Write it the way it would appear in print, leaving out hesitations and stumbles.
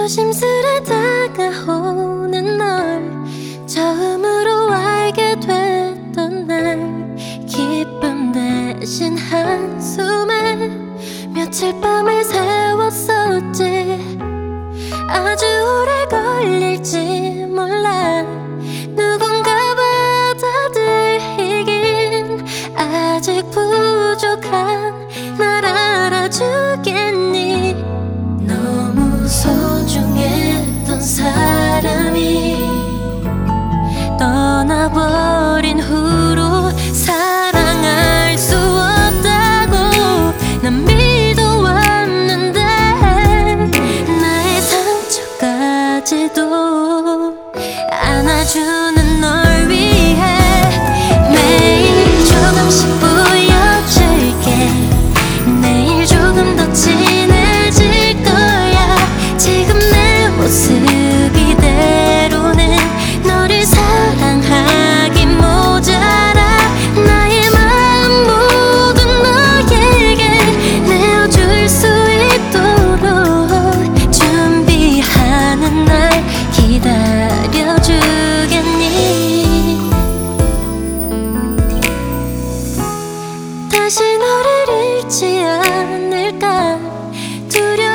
조심스레 다가오는 널 처음으로 알게 됐던 날, 기쁨 대신 한숨에 며칠 밤을 새웠었지. 아주 오래 걸릴지 몰라 누군가 받아들이긴. 아직 부족한 날 알아주겠니? 너무 소중했던 사람이 떠나버린 후로 사랑할 수 없다고 난 믿어왔는데, 나의 상처까지도 안아주는 널 위해 매일 조금씩 보여줄게. 내일 조금 더 친해질 거야. 지금 내 모습 이대로는 너를 사랑하기 모자라. 나의 마음 모두 너에게 내어줄 수 있도록 준비하는 날 기다려주겠니? 다시 너를 잃지 않을까 두려워